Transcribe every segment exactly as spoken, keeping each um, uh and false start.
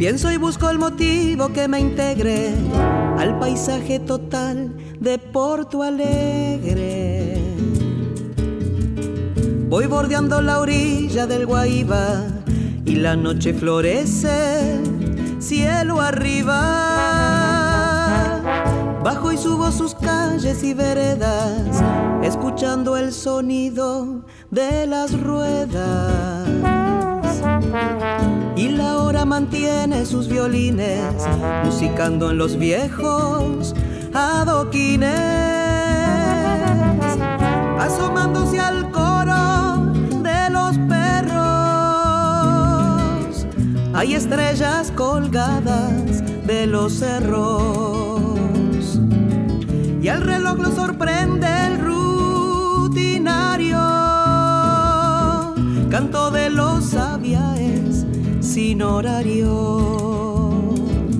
Pienso y busco el motivo que me integre al paisaje total de Porto Alegre. Voy bordeando la orilla del Guaíba y la noche florece, cielo arriba. Bajo y subo sus calles y veredas, escuchando el sonido de las ruedas. Y la hora mantiene sus violines, musicando en los viejos adoquines, asomándose al coro de los perros. Hay estrellas colgadas de los cerros, y al reloj lo sorprende el rutinario canto de los aviaes sin horario.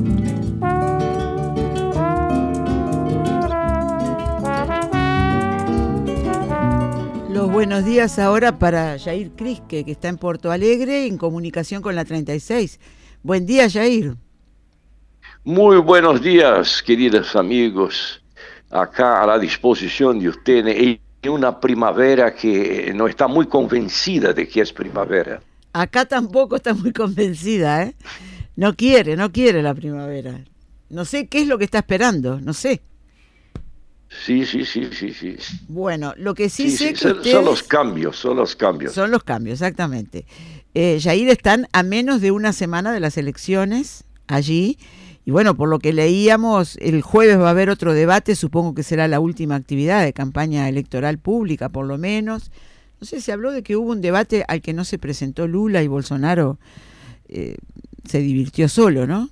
Los buenos días ahora para Yair Crisque, que está en Porto Alegre en comunicación con la treinta y seis. Buen día, Yair. Muy buenos días, queridos amigos. Acá a la disposición de ustedes en una primavera que no está muy convencida de que es primavera. Acá tampoco está muy convencida, ¿eh? No quiere, no quiere la primavera. No sé qué es lo que está esperando, no sé. Sí, sí, sí, sí, sí. Bueno, lo que sí, sí sé sí, que son, ustedes... son los cambios, son los cambios. Son los cambios, exactamente. Eh, Yair, están a menos de una semana de las elecciones allí. Y bueno, por lo que leíamos, el jueves va a haber otro debate, supongo que será la última actividad de campaña electoral pública, por lo menos. No sé, se habló de que hubo un debate al que no se presentó Lula y Bolsonaro eh, se divirtió solo, ¿no?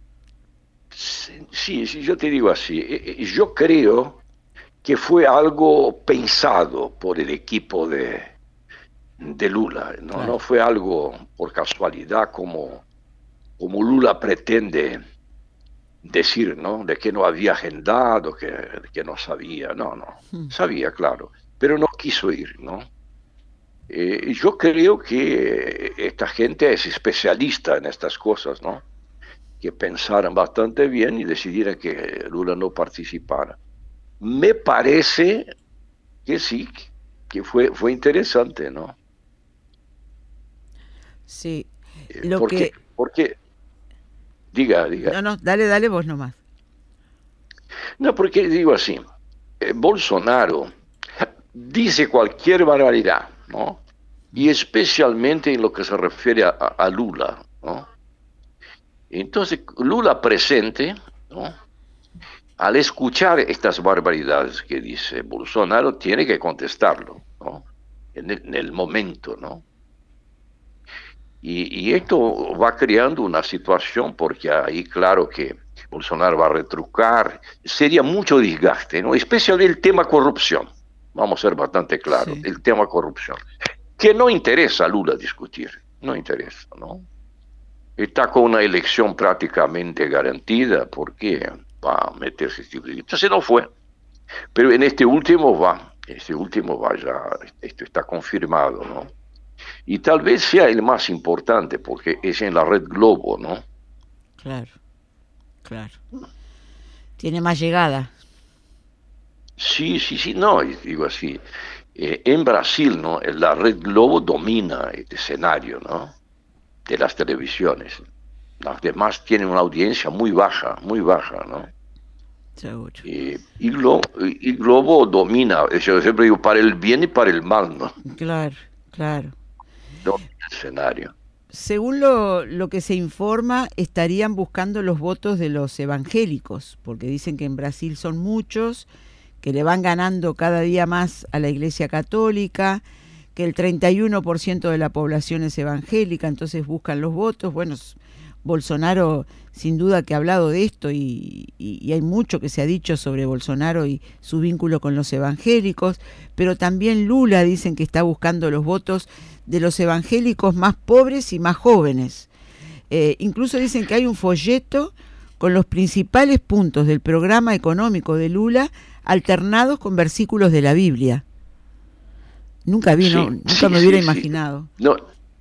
Sí, sí, yo te digo así. Yo creo que fue algo pensado por el equipo de, de Lula, ¿no? Claro. No fue algo por casualidad como, como Lula pretende decir, ¿no? De que no había agendado, que, que no sabía. No, no, hmm. sabía, claro, pero no quiso ir, ¿no? Eh, yo creo que esta gente es especialista en estas cosas, ¿no? Que pensaran bastante bien y decidieran que Lula no participara. Me parece que sí, que fue, fue interesante, ¿no? Sí. Lo porque, que... porque, diga, diga. No, no, dale, dale vos nomás. No, porque digo así, eh, Bolsonaro dice cualquier barbaridad, ¿no? Y especialmente en lo que se refiere a, a Lula, ¿no? Entonces, Lula presente, ¿no? Al escuchar estas barbaridades que dice Bolsonaro, tiene que contestarlo, ¿no? En el, en el momento, ¿no? Y, y esto va creando una situación, porque ahí claro que Bolsonaro va a retrucar, sería mucho desgaste, ¿no? Especialmente el tema corrupción, vamos a ser bastante claros, sí. El tema corrupción, que no interesa a Lula discutir, no interesa, ¿no? Está con una elección prácticamente garantida, porque va a meterse este tipo de... Entonces no fue, pero en este último va, este último va ya, esto está confirmado, ¿no? Y tal vez sea el más importante, porque es en la red Globo, ¿no? Claro, claro. Tiene más llegada. Sí, sí, sí, no, digo así, eh, en Brasil, ¿no? La red Globo domina este escenario, ¿no? De las televisiones. Las demás tienen una audiencia muy baja, muy baja, ¿no? Seguro. Y, y, Globo, y Globo domina, yo siempre digo, para el bien y para el mal, ¿no? Claro, claro. Domina el escenario. Según lo, lo que se informa, estarían buscando los votos de los evangélicos, porque dicen que en Brasil son muchos, que le van ganando cada día más a la Iglesia Católica, que el treinta y uno por ciento de la población es evangélica, entonces buscan los votos. Bueno, Bolsonaro sin duda que ha hablado de esto y, y, y hay mucho que se ha dicho sobre Bolsonaro y su vínculo con los evangélicos, pero también Lula dicen que está buscando los votos de los evangélicos más pobres y más jóvenes. Eh, incluso dicen que hay un folleto con los principales puntos del programa económico de Lula alternados con versículos de la Biblia. Nunca vi, sí, no, nunca sí, me hubiera sí, imaginado. Sí. No,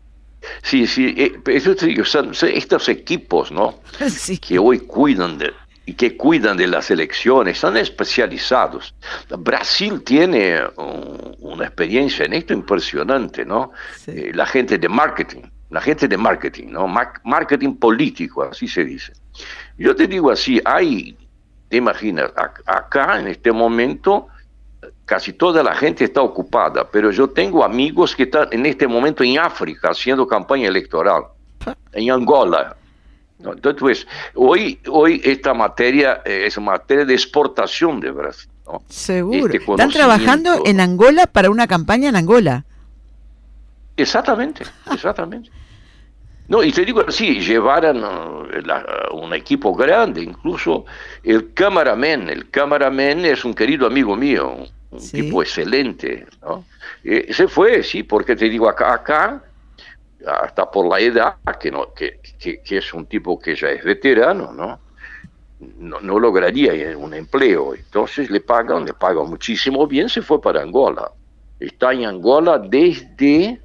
Sí, sí, eh, eso te digo, son, son estos equipos, ¿no? Sí. Que hoy cuidan de, y que cuidan de las elecciones, son especializados. Brasil tiene uh, una experiencia en esto impresionante, ¿no? Sí. Eh, la gente de marketing, la gente de marketing, ¿no? Mar- marketing político, así se dice. Yo te digo así, hay, te imaginas, ac- acá en este momento casi toda la gente está ocupada, pero yo tengo amigos que están en este momento en África haciendo campaña electoral, en Angola. ¿No? Entonces, pues, hoy, hoy esta materia eh, es materia de exportación de Brasil, ¿no? Seguro. Este Están trabajando conocimiento- en Angola para una campaña en Angola. Exactamente, exactamente. No, y te digo así, llevaron uh, la- un equipo grande, incluso el cameraman, el cameraman es un querido amigo mío, un, un Sí. tipo excelente, ¿no? Eh, se fue, sí, porque te digo, acá, acá, hasta por la edad, que, no, que, que, que es un tipo que ya es veterano, ¿no? No, no lograría un empleo, entonces le pagan, le pagan muchísimo bien, se fue para Angola. Está en Angola desde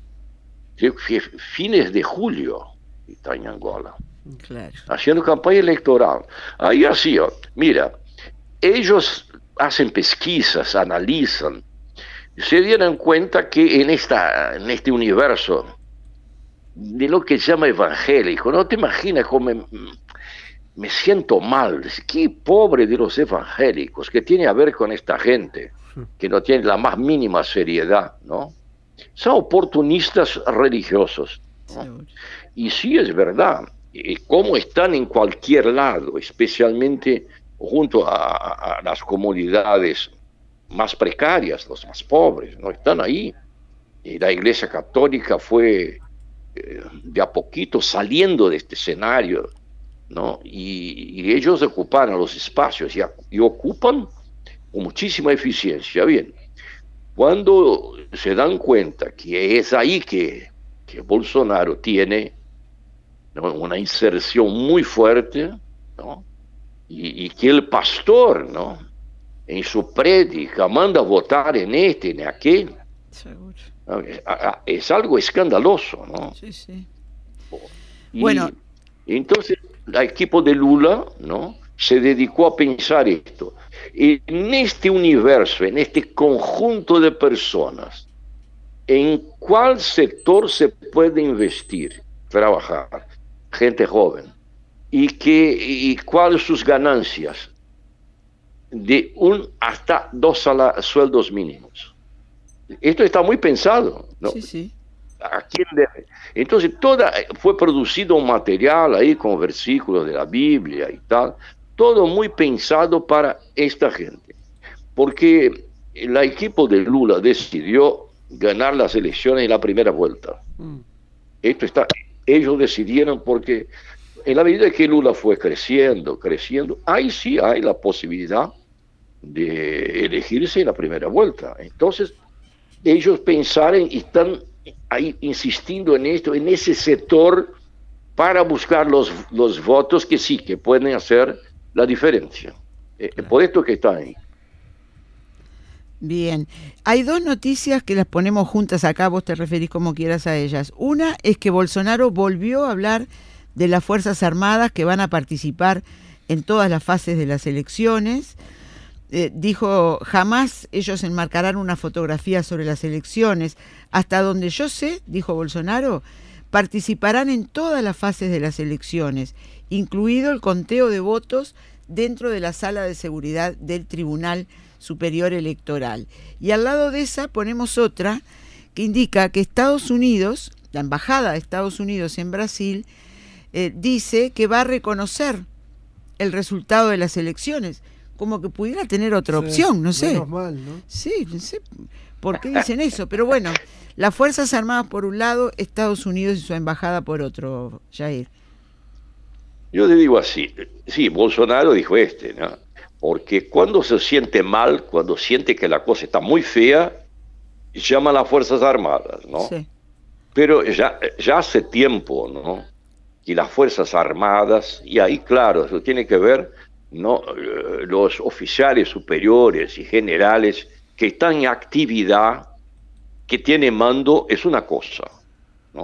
fines de julio, está en Angola, Claro. haciendo campaña electoral. Ahí así, ó, mira, ellos hacen pesquisas, analizan, se dieron cuenta que en, esta, en este universo de lo que se llama evangélico, no te imaginas cómo me, me siento mal, qué pobre de los evangélicos, que tiene a ver con esta gente, que no tiene la más mínima seriedad, ¿no? Son oportunistas religiosos, ¿no? Seguro. Y sí es verdad, eh, como están en cualquier lado, especialmente junto a, a- a las comunidades más precarias, los más pobres, no están ahí. Y la Iglesia Católica fue eh, de a poquito saliendo de este escenario, ¿no? Y, y ellos ocuparon los espacios y, a- y ocupan con muchísima eficiencia. Bien, cuando se dan cuenta que es ahí que, que Bolsonaro tiene, ¿no?, una inserción muy fuerte, ¿no?, y, y que el pastor, ¿no?, en su prédica manda votar en este, en aquel, Seguro. ¿no?, es, a- es algo escandaloso, ¿no? Sí, sí. Y Bueno. entonces el equipo de Lula, ¿no?, se dedicó a pensar esto. En este universo, en este conjunto de personas, ¿en cuál sector se puede investir, trabajar? Gente joven. ¿Y, qué, y cuáles sus ganancias? De un hasta dos sala- sueldos mínimos. Esto está muy pensado, ¿no? Sí, sí. ¿A quién debe? Entonces, toda, fue producido un material ahí con versículos de la Biblia y tal, todo muy pensado para esta gente, porque el equipo de Lula decidió ganar las elecciones en la primera vuelta. Mm. Esto está, ellos decidieron porque en la medida que Lula fue creciendo, creciendo, ahí sí hay la posibilidad de elegirse en la primera vuelta. Entonces, ellos pensaron y están ahí insistiendo en esto, en ese sector, para buscar los, los votos que sí, que pueden hacer la diferencia. Eh, por esto que está ahí. Bien, hay dos noticias que las ponemos juntas acá, vos te referís como quieras a ellas. Una es que Bolsonaro volvió a hablar de las Fuerzas Armadas que van a participar en todas las fases de las elecciones. Eh, dijo, jamás ellos enmarcarán una fotografía sobre las elecciones. Hasta donde yo sé, dijo Bolsonaro, participarán en todas las fases de las elecciones, incluido el conteo de votos dentro de la sala de seguridad del Tribunal Superior Electoral. Y al lado de esa ponemos otra que indica que Estados Unidos, la Embajada de Estados Unidos en Brasil, eh, dice que va a reconocer el resultado de las elecciones, como que pudiera tener otra Sí, opción, no sé. Menos mal, ¿no? Sí, no sé por qué dicen eso, pero bueno, las Fuerzas Armadas por un lado, Estados Unidos y su embajada por otro, Jair. Yo le digo así, sí, Bolsonaro dijo este, ¿no? Porque cuando se siente mal, cuando siente que la cosa está muy fea, llama a las Fuerzas Armadas, ¿no? Sí. Pero ya, ya hace tiempo, ¿no?, que las Fuerzas Armadas, y ahí claro, eso tiene que ver, ¿no?, eh, los oficiales superiores y generales que están en actividad, que tienen mando, es una cosa, ¿no?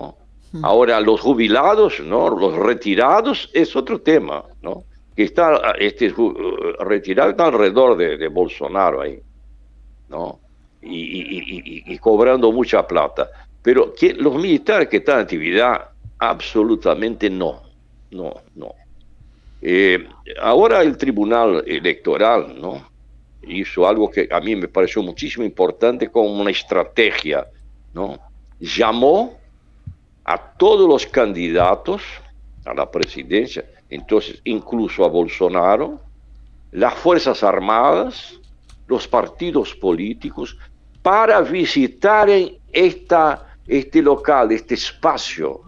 Ahora, los jubilados, ¿no? Los retirados es otro tema, ¿no? Que está, este, retirado está alrededor de, de Bolsonaro ahí, ¿no? Y, y, y, y cobrando mucha plata. Pero que los militares que están en actividad, absolutamente no, no, no. Eh, ahora el Tribunal Electoral, ¿no? Hizo algo que a mí me pareció muchísimo importante como una estrategia, ¿no? Llamó a todos los candidatos a la presidencia, entonces incluso a Bolsonaro, las Fuerzas Armadas, los partidos políticos, para visitar esta, este local, este espacio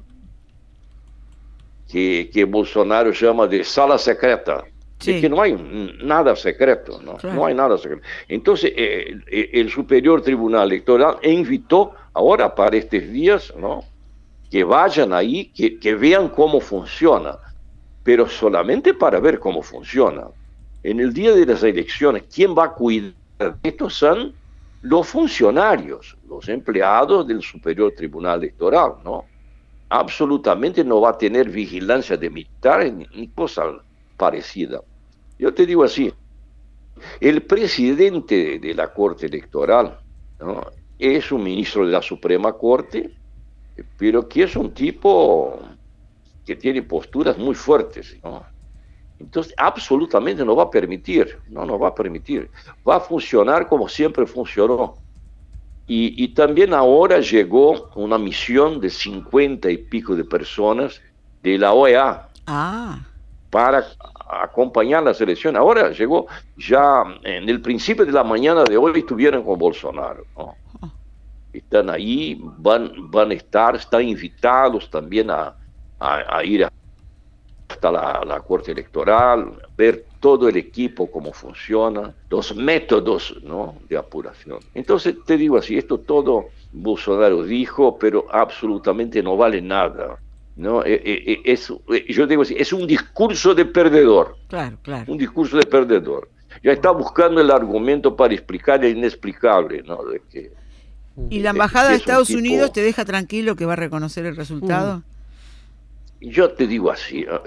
que, que Bolsonaro llama de sala secreta, sí. De que no hay nada secreto, no, claro. No hay nada secreto. Entonces, eh, el Superior Tribunal Electoral invitó ahora para estos días, ¿no? Que vayan ahí, que, que vean cómo funciona, pero solamente para ver cómo funciona. En el día de las elecciones, ¿quién va a cuidar? Estos son los funcionarios, los empleados del Superior Tribunal Electoral, ¿no? Absolutamente no va a tener vigilancia de militares ni, ni cosa parecida. Yo te digo así, el presidente de la Corte Electoral, ¿no? Es un ministro de la Suprema Corte, pero que es un tipo que tiene posturas muy fuertes, ¿no? Entonces, absolutamente no va a permitir, no, no va a permitir. Va a funcionar como siempre funcionó. Y, y también ahora llegó una misión de cincuenta y pico de personas de la O E A ah. para acompañar las elecciones. Ahora llegó, ya en el principio de la mañana de hoy estuvieron con Bolsonaro, ¿no? Están ahí, van, van a estar, están invitados también a, a, a ir hasta la, la Corte Electoral, ver todo el equipo, cómo funciona, los métodos, ¿no? De apuración. Entonces, te digo así, esto todo Bolsonaro dijo, pero absolutamente no vale nada, ¿no? Eh, eh, es, yo digo así, es un discurso de perdedor. Claro, claro. Un discurso de perdedor. Ya está buscando el argumento para explicar el inexplicable, ¿no? De que, ¿Y la embajada de Estados tipo... Unidos te deja tranquilo que va a reconocer el resultado? Yo te digo así, ¿no?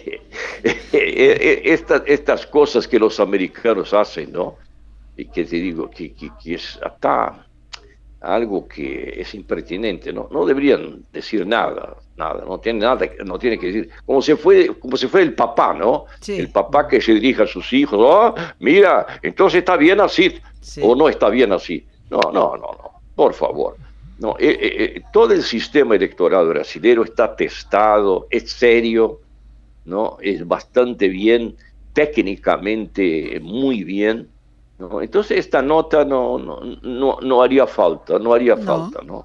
estas, estas cosas que los americanos hacen, ¿no? Y que te digo que, que, que es hasta algo que es impertinente, ¿no? No deberían decir nada, nada, no tiene nada, no tiene que decir, como se fue, como se fue el papá, ¿no? Sí. El papá que se dirige a sus hijos, oh, mira, entonces está bien así, sí. O no está bien así. No, no, no, no. Por favor, no, eh, eh, todo el sistema electoral brasileño está testado, es serio, ¿no? Es bastante bien, técnicamente muy bien, ¿no? Entonces esta nota no, no, no, no haría falta, no haría no. falta, ¿no?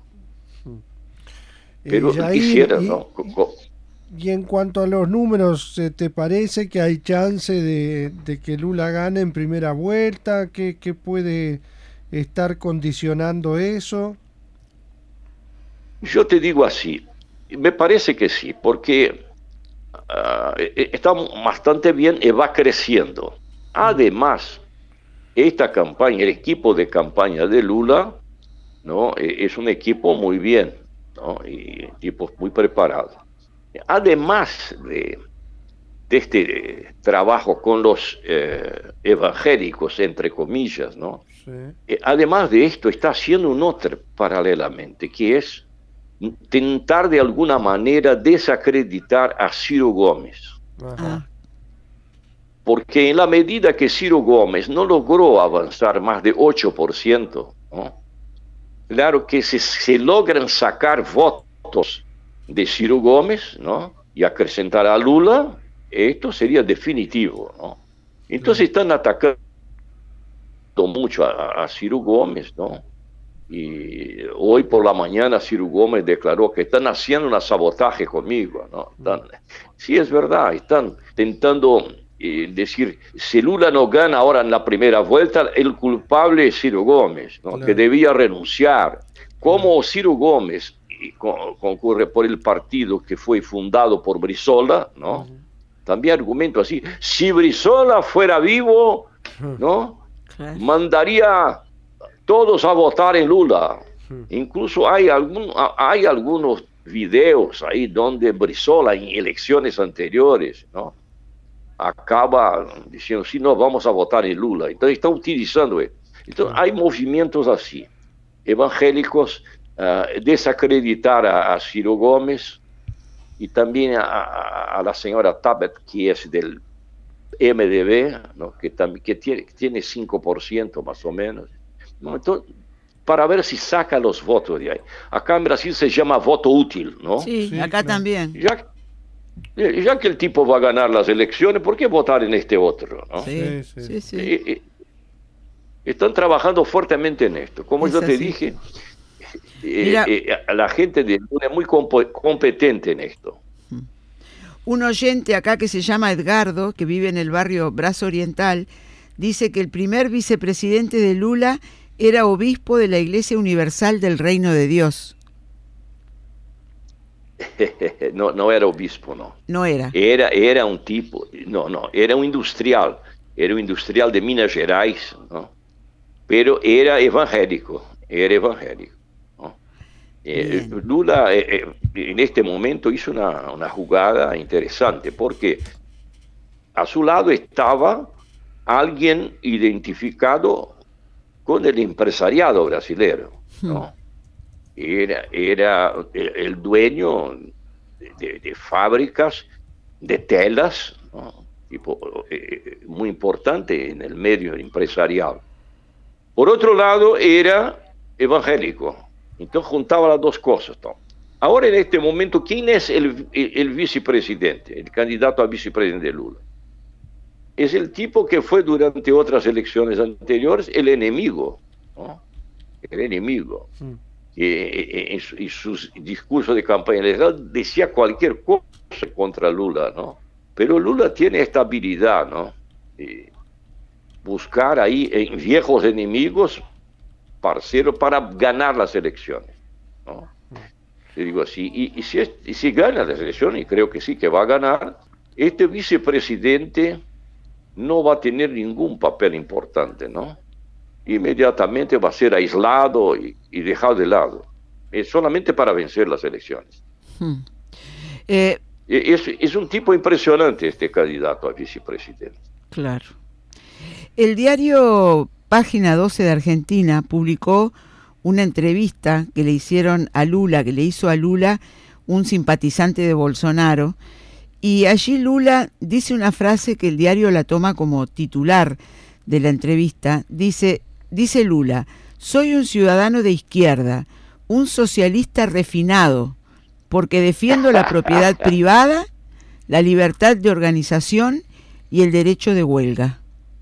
Pero eh, quisiera, y, ¿no? Y en cuanto a los números, ¿te parece que hay chance de, de que Lula gane en primera vuelta? ¿Qué, qué puede estar condicionando eso? Yo te digo así, me parece que sí, porque uh, está bastante bien y va creciendo. Además, esta campaña, el equipo de campaña de Lula, ¿no? Es un equipo muy bien, ¿no? Y equipos muy preparados. Además de, de este trabajo con los eh, evangélicos, entre comillas, ¿no? Sí. Eh, además de esto, está haciendo un otro paralelamente, que es intentar de alguna manera desacreditar a Ciro Gómez. Ajá. Porque en la medida que Ciro Gómez no logró avanzar más de ocho por ciento, ¿no? Claro que si se logran sacar votos de Ciro Gómez, ¿no? Y acrecentar a Lula, esto sería definitivo, ¿no? Entonces están atacando mucho a, a Ciro Gómez, ¿no? Y hoy por la mañana Ciro Gómez declaró que están haciendo un sabotaje conmigo, ¿no? Están, sí, es verdad, están intentando eh, decir, si Lula no gana ahora en la primera vuelta, el culpable es Ciro Gómez, ¿no? Claro. Que debía renunciar. Como Ciro Gómez con, concurre por el partido que fue fundado por Brizola, ¿no? Uh-huh. También argumento así, si Brizola fuera vivo, ¿no? Claro. Mandaría todos a votar en Lula. Uh-huh. Incluso hay, algún, hay algunos videos ahí donde Brizola en elecciones anteriores, ¿no?, acaba diciendo, sí, no, vamos a votar en Lula. Entonces está utilizando eso. Entonces hay movimientos así, evangélicos, uh, desacreditar a, a Ciro Gómez y también a, a, a la señora Tabet, que es del M D B, ¿no?, que, también, que tiene, tiene cinco por ciento más o menos, ¿no? Entonces, para ver si saca los votos de ahí. Acá en Brasil se llama voto útil, ¿no? Sí, Sí, acá claro. también. Ya, ya que el tipo va a ganar las elecciones, ¿por qué votar en este otro, ¿no? Sí, Sí, sí. sí, sí. Eh, eh, están trabajando fuertemente en esto. Como Es yo te así. dije, eh, Mira- eh, la gente de Lula es muy compo- competente en esto. Un oyente acá que se llama Edgardo, que vive en el barrio Brazo Oriental, dice que el primer vicepresidente de Lula era obispo de la Iglesia Universal del Reino de Dios. no, no era obispo, no. No era. Era, era un tipo, no, no, era un industrial, era un industrial de Minas Gerais, ¿no? Pero era evangélico, era evangélico, ¿no? Eh, Bien. Lula eh, eh, en este momento hizo una, una jugada interesante, porque a su lado estaba alguien identificado con el empresariado brasileño, ¿no? Era, era el, el dueño de, de- de fábricas de telas, ¿no?, tipo, eh, muy importante en el medio empresarial. Por otro lado, era evangélico. Entonces juntaba las dos cosas, ¿no? Ahora, en este momento, ¿quién es el, el, el vicepresidente, el candidato a vicepresidente de Lula? Es el tipo que fue durante otras elecciones anteriores el enemigo, ¿no? El enemigo. Mm. Eh, en, su, en sus discursos de campaña electoral decía cualquier cosa contra Lula, ¿no? Pero Lula tiene esta habilidad, ¿no?, Eh, buscar ahí en viejos enemigos, parceros, para ganar las elecciones, ¿no? Te digo así, y, y, si es, y si gana las elecciones, y creo que sí que va a ganar, este vicepresidente no va a tener ningún papel importante, ¿no? Inmediatamente va a ser aislado y, y dejado de lado. Es solamente para vencer las elecciones. Hmm. Eh, Es, es un tipo impresionante este candidato a vicepresidente. claro. El diario Página doce de Argentina publicó una entrevista que le hicieron a Lula, que le hizo a Lula un simpatizante de Bolsonaro, y allí Lula dice una frase que el diario la toma como titular de la entrevista. Dice, dice Lula: soy un ciudadano de izquierda, un socialista refinado, porque defiendo la propiedad privada, la libertad de organización y el derecho de huelga.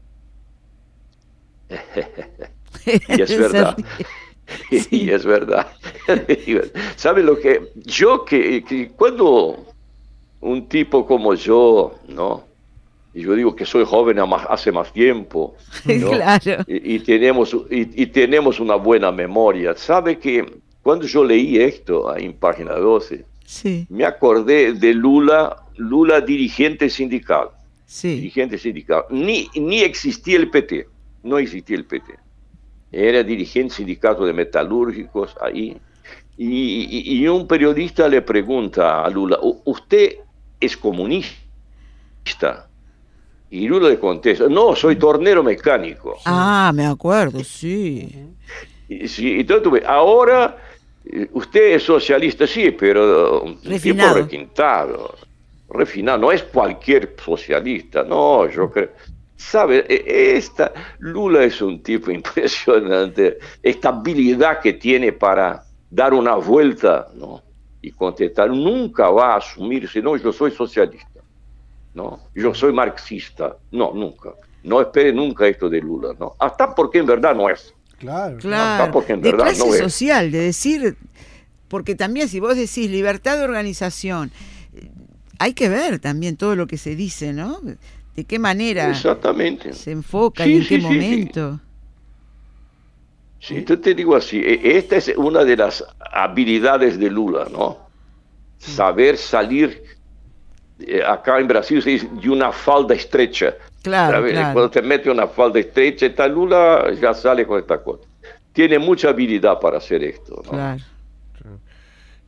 Y es verdad. Y es verdad. ¿Sabe lo que? Yo que, que cuando un tipo como yo, ¿no?, y yo digo que soy joven a más- hace más tiempo, ¿no?, Claro. y, y tenemos, y, y tenemos una buena memoria. ¿Sabe que cuando yo leí esto ahí en Página doce, Sí, me acordé de Lula, Lula dirigente sindical, sí. dirigente sindical. Ni, ni existía el P T, no existía el P T. Era dirigente sindicato de metalúrgicos ahí. Y, y- y un periodista le pregunta a Lula, "¿U- ¿usted es comunista?" Y Lula le contesta, "No, soy tornero mecánico." Ah, me acuerdo, sí. Y, sí, entonces tú ves, ahora eh, usted es socialista, sí, pero un tipo Refinado. requintado, refinado, no es cualquier socialista, no, yo creo. ¿Sabe? E- Esta, Lula es un tipo impresionante, esta habilidad que tiene para dar una vuelta, ¿no?, y contestar, nunca va a asumirse, no, yo soy socialista, ¿no?, yo soy marxista, no, nunca. No espere nunca esto de Lula, ¿no? Hasta porque en verdad no es. Claro, Claro, porque en de verdad clase no es. social, de decir, porque también si vos decís libertad de organización, eh, hay que ver también todo lo que se dice, ¿no? De qué manera Exactamente. se enfoca Sí, y en sí, qué sí, sí. momento. Sí, yo te digo así, e- esta es una de las habilidades de Lula, ¿no? Saber salir, eh, acá en Brasil se dice, de una falda estrecha. Claro, ¿Sabes? claro. Cuando te mete una falda estrecha, esta Lula ya sale con esta cosa. Tiene mucha habilidad para hacer esto, ¿no? Claro.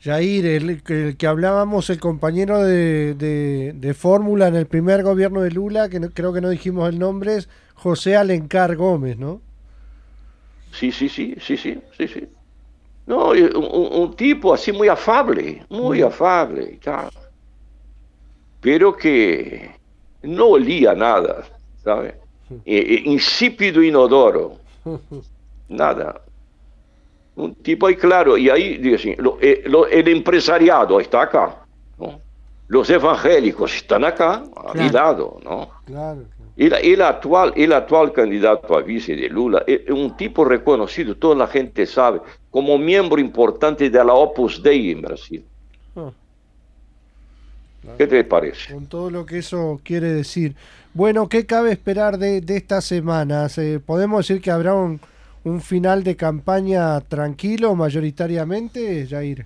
Jair, el, el que hablábamos, el compañero de, de, de fórmula en el primer gobierno de Lula, que no, creo que no dijimos el nombre, es José Alencar Gómez, ¿no? Sí, sí, sí, sí, sí, sí, sí. No, un, un tipo así muy afable, muy afable, ya. Pero que no olía nada, ¿sabes? Eh, eh, insípido, inodoro, nada. Un tipo ahí claro, y ahí digo así, lo, eh, lo, el empresariado está acá, ¿no? Los evangélicos están acá, a claro. mi lado, ¿no? Claro, claro. El, el, actual, el actual candidato a vice de Lula es un tipo reconocido, toda la gente sabe, como miembro importante de la Opus Dei en Brasil. Ah. Claro. ¿Qué te parece? Con todo lo que eso quiere decir. Bueno, ¿qué cabe esperar de, de estas semanas? Eh, ¿Podemos decir que habrá un, un final de campaña tranquilo mayoritariamente, Jair?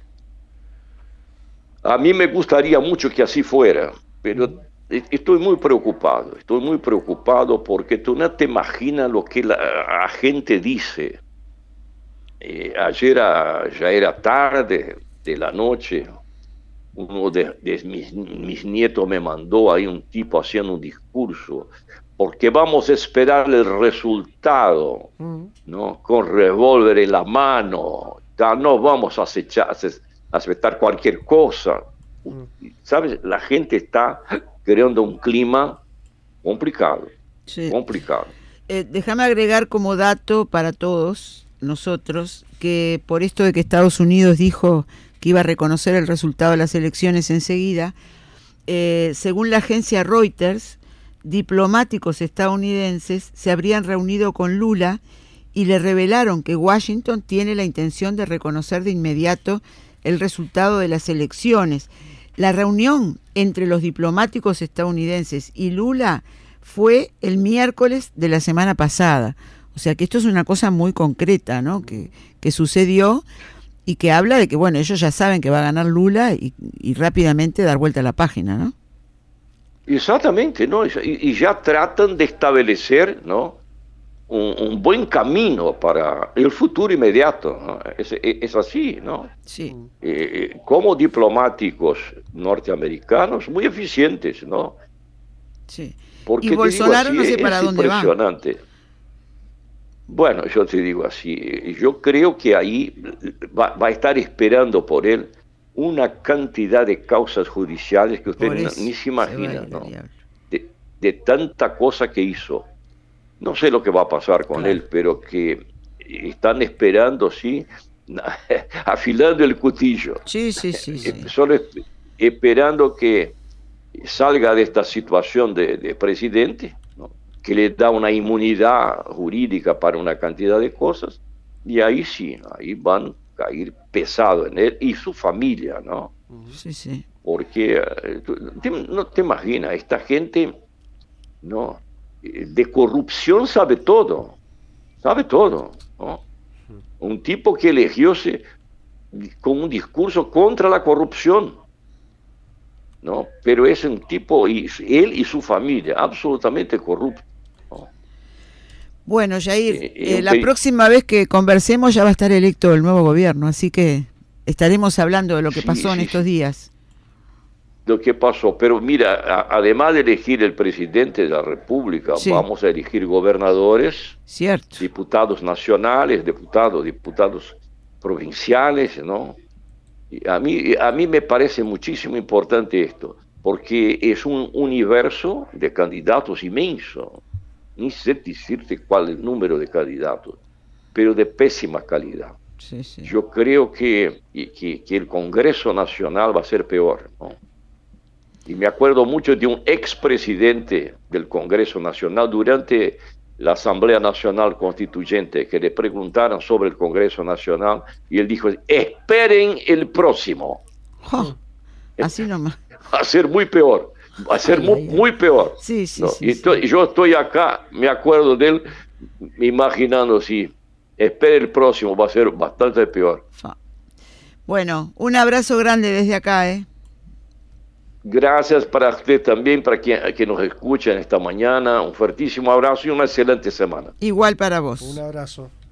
A mí me gustaría mucho que así fuera, pero estoy muy preocupado, estoy muy preocupado porque tú no te imaginas lo que la, la gente dice. Eh, ayer a, ya era tarde de la noche, uno de, de mis, mis nietos me mandó ahí un tipo haciendo un discurso, porque vamos a esperar el resultado, mm. ¿no? Con revólver en la mano, ya no vamos a acechar, a aceptar cualquier cosa. Mm. ¿Sabes? La gente está creando un clima complicado, sí. complicado. Eh, déjame agregar como dato para todos nosotros que por esto de que Estados Unidos dijo que iba a reconocer el resultado de las elecciones enseguida, eh, según la agencia Reuters, diplomáticos estadounidenses se habrían reunido con Lula y le revelaron que Washington tiene la intención de reconocer de inmediato el resultado de las elecciones. La reunión entre los diplomáticos estadounidenses y Lula fue el miércoles de la semana pasada. O sea que esto es una cosa muy concreta, ¿no? Que, que sucedió y que habla de que, bueno, ellos ya saben que va a ganar Lula y, y rápidamente dar vuelta a la página, ¿no? Exactamente, ¿no? Y, y ya tratan de establecer, ¿no? Un, un buen camino para el futuro inmediato, ¿no? Es, es, es así, ¿no? Sí. Eh, como diplomáticos norteamericanos muy eficientes, ¿no? Sí. Porque y Bolsonaro así, no sé para dónde va. Impresionante. Bueno, yo te digo así, yo creo que ahí va, va a estar esperando por él una cantidad de causas judiciales que usted no, ni se imagina, se ¿no? De, de tanta cosa que hizo. No sé lo que va a pasar con claro. él, pero que están esperando, sí, afilando el cuchillo. Sí, sí, sí. sí. Solo esperando que salga de esta situación de, de presidente, ¿no? Que le da una inmunidad jurídica para una cantidad de cosas, y ahí sí, ahí van a caer pesado en él y su familia, ¿no? Sí, sí. Porque te, no te imaginas, esta gente, no, de corrupción sabe todo, sabe todo, ¿no? Un tipo que eligióse con un discurso contra la corrupción, ¿no? Pero es un tipo, y él y su familia, absolutamente corrupto, ¿no? Bueno, Jair, eh, eh, la próxima vez que conversemos ya va a estar electo el nuevo gobierno, así que estaremos hablando de lo que sí, pasó sí, en estos sí. días. Lo que pasó, pero mira, a, además de elegir el presidente de la República, sí. vamos a elegir gobernadores, cierto. diputados nacionales, diputados, diputados provinciales, ¿no? Y a mí, a mí me parece muchísimo importante esto, porque es un universo de candidatos inmenso. Ni sé decirte cuál es el número de candidatos, pero de pésima calidad. Sí, sí. Yo creo que, que, que el Congreso Nacional va a ser peor, ¿no? Y me acuerdo mucho de un expresidente del Congreso Nacional durante la Asamblea Nacional Constituyente, que le preguntaron sobre el Congreso Nacional, y él dijo, esperen el próximo. Oh, así nomás. Va a ser muy peor, va a ser ay, muy, ay, muy peor. Sí, sí, ¿no? sí, y estoy, sí. Yo estoy acá, me acuerdo de él, imaginando si espere el próximo, va a ser bastante peor. Bueno, un abrazo grande desde acá, ¿eh? Gracias para usted también, para quien, quien nos escucha en esta mañana. Un fuertísimo abrazo y una excelente semana. Igual para vos. Un abrazo.